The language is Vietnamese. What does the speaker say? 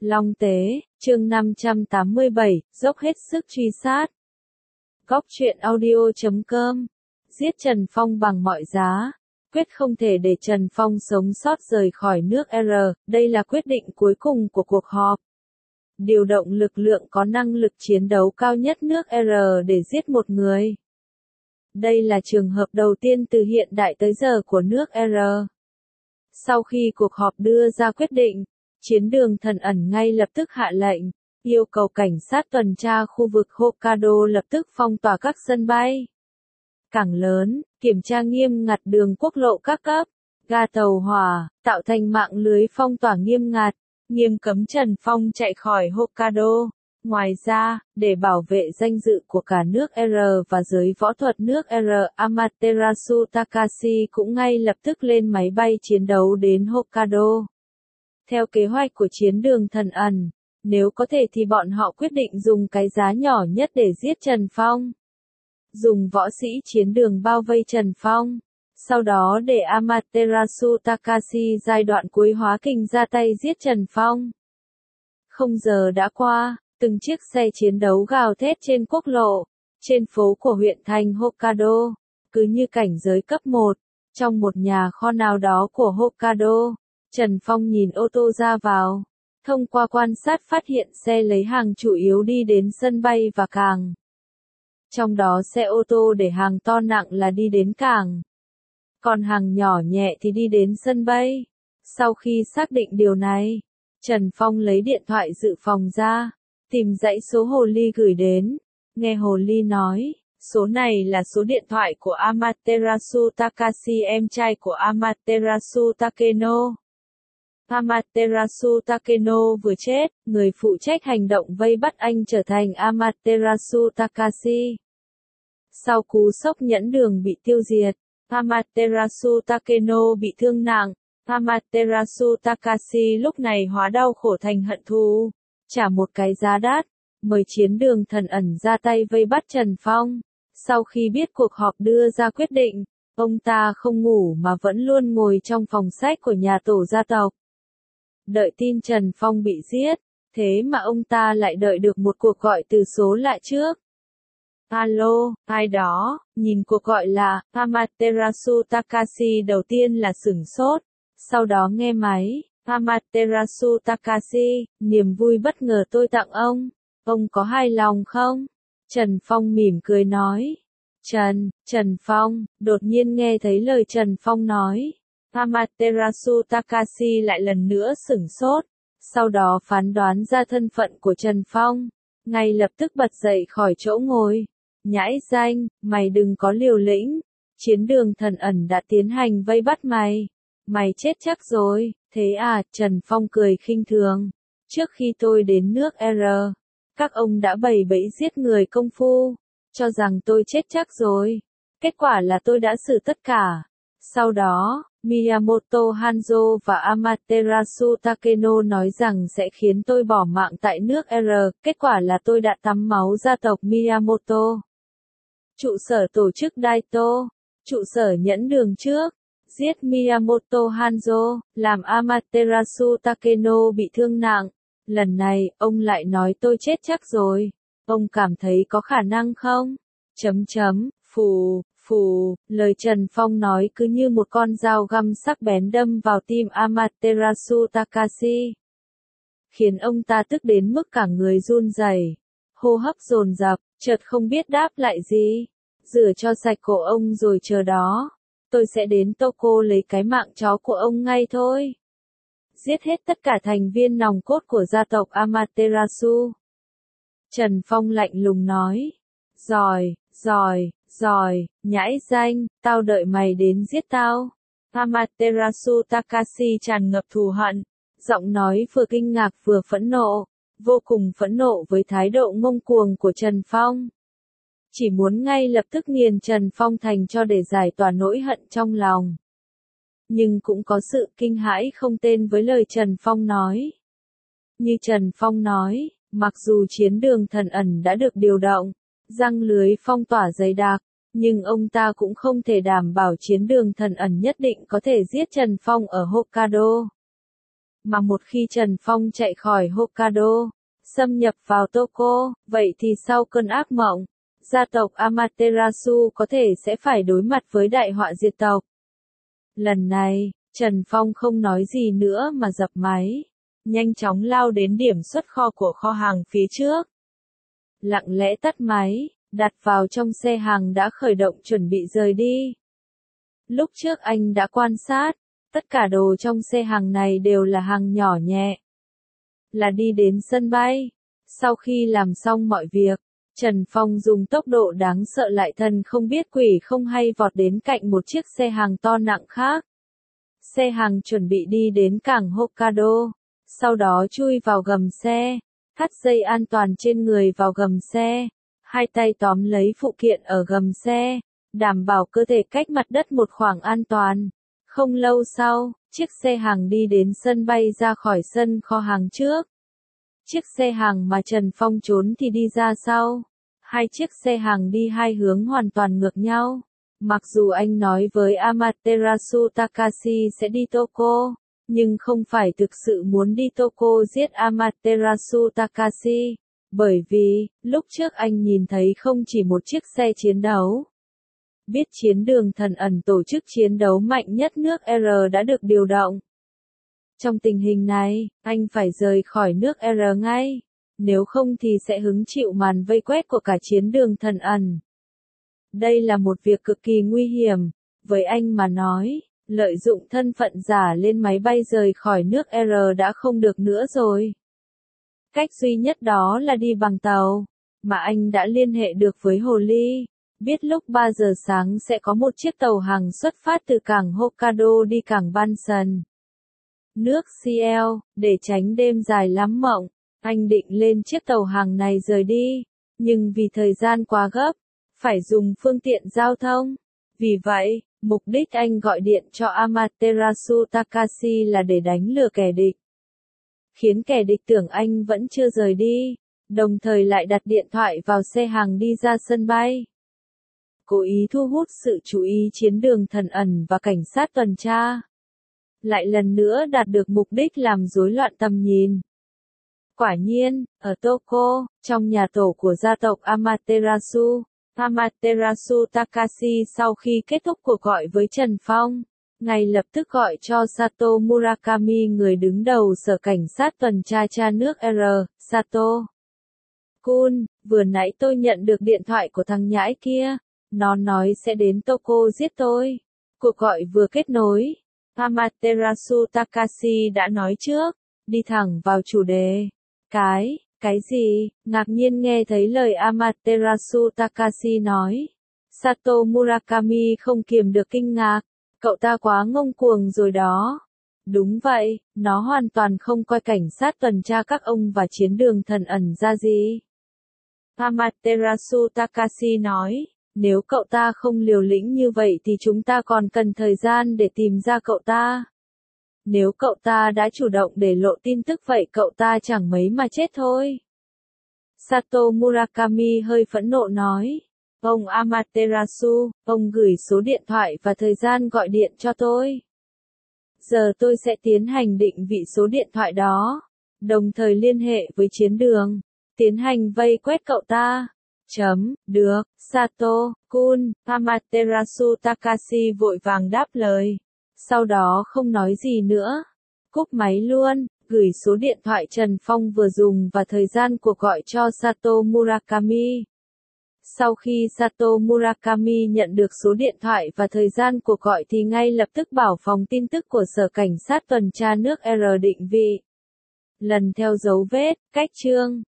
Long Tế, chương 587, dốc hết sức truy sát. Góc truyện audio.com. Giết Trần Phong bằng mọi giá. Quyết không thể để Trần Phong sống sót rời khỏi nước R, đây là quyết định cuối cùng của cuộc họp. Điều động lực lượng có năng lực chiến đấu cao nhất nước R để giết một người. Đây là trường hợp đầu tiên từ hiện đại tới giờ của nước R. Sau khi cuộc họp đưa ra quyết định, Chiến đường Thần ẩn ngay lập tức hạ lệnh, yêu cầu cảnh sát tuần tra khu vực Hokkaido lập tức phong tỏa các sân bay, cảng lớn, kiểm tra nghiêm ngặt đường quốc lộ các cấp, ga tàu hỏa, tạo thành mạng lưới phong tỏa nghiêm ngặt, nghiêm cấm Trần Phong chạy khỏi Hokkaido. Ngoài ra, để bảo vệ danh dự của cả nước R và giới võ thuật nước R, Amaterasu Takashi cũng ngay lập tức lên máy bay chiến đấu đến Hokkaido. Theo kế hoạch của Chiến đường Thần ẩn, nếu có thể thì bọn họ quyết định dùng cái giá nhỏ nhất để giết Trần Phong. Dùng võ sĩ chiến đường bao vây Trần Phong, sau đó để Amaterasu Takashi giai đoạn cuối hóa kình ra tay giết Trần Phong. Không giờ đã qua, từng chiếc xe chiến đấu gào thét trên quốc lộ, trên phố của huyện thành Hokkaido, cứ như cảnh giới cấp 1, trong một nhà kho nào đó của Hokkaido. Trần Phong nhìn ô tô ra vào, thông qua quan sát phát hiện xe lấy hàng chủ yếu đi đến sân bay và cảng. Trong đó xe ô tô để hàng to nặng là đi đến cảng, còn hàng nhỏ nhẹ thì đi đến sân bay. Sau khi xác định điều này, Trần Phong lấy điện thoại dự phòng ra, tìm dãy số Hồ Ly gửi đến. Nghe Hồ Ly nói, số này là số điện thoại của Amaterasu Takashi, em trai của Amaterasu Takeno. Amaterasu Takeno vừa chết, người phụ trách hành động vây bắt anh trở thành Amaterasu Takashi. Sau cú sốc nhẫn đường bị tiêu diệt, Amaterasu Takeno bị thương nặng. Amaterasu Takashi lúc này hóa đau khổ thành hận thù, trả một cái giá đắt, mời Chiến đường Thần ẩn ra tay vây bắt Trần Phong. Sau khi biết cuộc họp đưa ra quyết định, ông ta không ngủ mà vẫn luôn ngồi trong phòng sách của nhà tổ gia tộc. Đợi tin Trần Phong bị giết, thế mà ông ta lại đợi được một cuộc gọi từ số lạ trước. Alo, ai đó, nhìn cuộc gọi là Amaterasu Takashi, đầu tiên là sửng sốt, sau đó nghe máy. Amaterasu Takashi, niềm vui bất ngờ tôi tặng ông có hài lòng không? Trần Phong mỉm cười nói. Trần Phong, đột nhiên nghe thấy lời Trần Phong nói. Amaterasu Takashi lại lần nữa sửng sốt, sau đó phán đoán ra thân phận của Trần Phong, ngay lập tức bật dậy khỏi chỗ ngồi. Nhãi danh, mày đừng có liều lĩnh, Chiến đường Thần ẩn đã tiến hành vây bắt mày. Mày chết chắc rồi, thế à? Trần Phong cười khinh thường. Trước khi tôi đến nước R, các ông đã bày bẫy giết người công phu, cho rằng tôi chết chắc rồi. Kết quả là tôi đã xử tất cả. Sau đó, Miyamoto Hanzo và Amaterasu Takeno nói rằng sẽ khiến tôi bỏ mạng tại nước R. Kết quả là tôi đã tắm máu gia tộc Miyamoto. Trụ sở tổ chức Daito, trụ sở nhẫn đường trước. Giết Miyamoto Hanzo, làm Amaterasu Takeno bị thương nặng. Lần này, ông lại nói tôi chết chắc rồi. Ông cảm thấy có khả năng không? Phù, lời Trần Phong nói cứ như một con dao găm sắc bén đâm vào tim Amaterasu Takashi, khiến ông ta tức đến mức cả người run rẩy, hô hấp dồn dập, chợt không biết đáp lại gì. Rửa cho sạch cổ ông rồi chờ đó. Tôi sẽ đến Tokyo lấy cái mạng chó của ông ngay thôi. Giết hết tất cả thành viên nòng cốt của gia tộc Amaterasu. Trần Phong lạnh lùng nói. Giỏi, nhãi danh, tao đợi mày đến giết tao. Amaterasu Takashi tràn ngập thù hận, giọng nói vừa kinh ngạc vừa phẫn nộ, vô cùng phẫn nộ với thái độ ngông cuồng của Trần Phong. Chỉ muốn ngay lập tức nghiền Trần Phong thành cho để giải tỏa nỗi hận trong lòng. Nhưng cũng có sự kinh hãi không tên với lời Trần Phong nói. Như Trần Phong nói, mặc dù Chiến đường Thần ẩn đã được điều động, răng lưới phong tỏa dày đặc, nhưng ông ta cũng không thể đảm bảo Chiến đường Thần ẩn nhất định có thể giết Trần Phong ở Hokkaido. Mà một khi Trần Phong chạy khỏi Hokkaido, xâm nhập vào Tokyo, vậy thì sau cơn ác mộng, gia tộc Amaterasu có thể sẽ phải đối mặt với đại họa diệt tộc. Lần này, Trần Phong không nói gì nữa mà dập máy, nhanh chóng lao đến điểm xuất kho của kho hàng phía trước. Lặng lẽ tắt máy, đặt vào trong xe hàng đã khởi động chuẩn bị rời đi. Lúc trước anh đã quan sát, tất cả đồ trong xe hàng này đều là hàng nhỏ nhẹ. Là đi đến sân bay. Sau khi làm xong mọi việc, Trần Phong dùng tốc độ đáng sợ lại thần không biết quỷ không hay vọt đến cạnh một chiếc xe hàng to nặng khác. Xe hàng chuẩn bị đi đến cảng Hokkaido, sau đó chui vào gầm xe, thắt dây an toàn trên người vào gầm xe, hai tay tóm lấy phụ kiện ở gầm xe, đảm bảo cơ thể cách mặt đất một khoảng an toàn. Không lâu sau, chiếc xe hàng đi đến sân bay ra khỏi sân kho hàng trước. Chiếc xe hàng mà Trần Phong trốn thì đi ra sau. Hai chiếc xe hàng đi hai hướng hoàn toàn ngược nhau. Mặc dù anh nói với Amaterasu Takashi sẽ đi Tokyo, nhưng không phải thực sự muốn đi Tokyo giết Amaterasu Takashi. Bởi vì, lúc trước anh nhìn thấy không chỉ một chiếc xe chiến đấu. Biết chiến đường thần ẩn tổ chức chiến đấu mạnh nhất nước R đã được điều động. Trong tình hình này, anh phải rời khỏi nước R ngay, nếu không thì sẽ hứng chịu màn vây quét của cả chiến đường thần ẩn. Đây là một việc cực kỳ nguy hiểm, với anh mà nói, lợi dụng thân phận giả lên máy bay rời khỏi nước R đã không được nữa rồi. Cách duy nhất đó là đi bằng tàu, mà anh đã liên hệ được với Hồ Ly. Biết lúc 3 giờ sáng sẽ có một chiếc tàu hàng xuất phát từ cảng Hokkaido đi cảng Bansan, nước CL, để tránh đêm dài lắm mộng. Anh định lên chiếc tàu hàng này rời đi, nhưng vì thời gian quá gấp, phải dùng phương tiện giao thông. Vì vậy, mục đích anh gọi điện cho Amaterasu Takashi là để đánh lừa kẻ địch. Khiến kẻ địch tưởng anh vẫn chưa rời đi, đồng thời lại đặt điện thoại vào xe hàng đi ra sân bay. Cố ý thu hút sự chú ý chiến đường thần ẩn và cảnh sát tuần tra. Lại lần nữa đạt được mục đích làm rối loạn tầm nhìn. Quả nhiên, ở Tokyo, trong nhà tổ của gia tộc Amaterasu, Amaterasu Takashi sau khi kết thúc cuộc gọi với Trần Phong, ngay lập tức gọi cho Sato Murakami, người đứng đầu sở cảnh sát tuần tra nước R. Sato Kun, vừa nãy tôi nhận được điện thoại của thằng nhãi kia, nó nói sẽ đến Tokyo giết tôi. Cuộc gọi vừa kết nối, Amaterasu Takashi đã nói trước, đi thẳng vào chủ đề. Cái gì? Ngạc nhiên nghe thấy lời Amaterasu Takashi nói. Sato Murakami không kiềm được kinh ngạc, cậu ta quá ngông cuồng rồi đó. Đúng vậy, nó hoàn toàn không coi cảnh sát tuần tra các ông và chiến đường thần ẩn ra gì. Amaterasu Takashi nói, nếu cậu ta không liều lĩnh như vậy thì chúng ta còn cần thời gian để tìm ra cậu ta. Nếu cậu ta đã chủ động để lộ tin tức vậy cậu ta chẳng mấy mà chết thôi. Sato Murakami hơi phẫn nộ nói. Ông Amaterasu, ông gửi số điện thoại và thời gian gọi điện cho tôi. Giờ tôi sẽ tiến hành định vị số điện thoại đó, đồng thời liên hệ với chiến đường, tiến hành vây quét cậu ta. Được, Sato, Kun, Amaterasu Takashi vội vàng đáp lời. Sau đó không nói gì nữa. Cúp máy luôn, gửi số điện thoại Trần Phong vừa dùng và thời gian cuộc gọi cho Sato Murakami. Sau khi Sato Murakami nhận được số điện thoại và thời gian cuộc gọi thì ngay lập tức bảo phòng tin tức của sở cảnh sát tuần tra nước R định vị. Lần theo dấu vết, cách chương.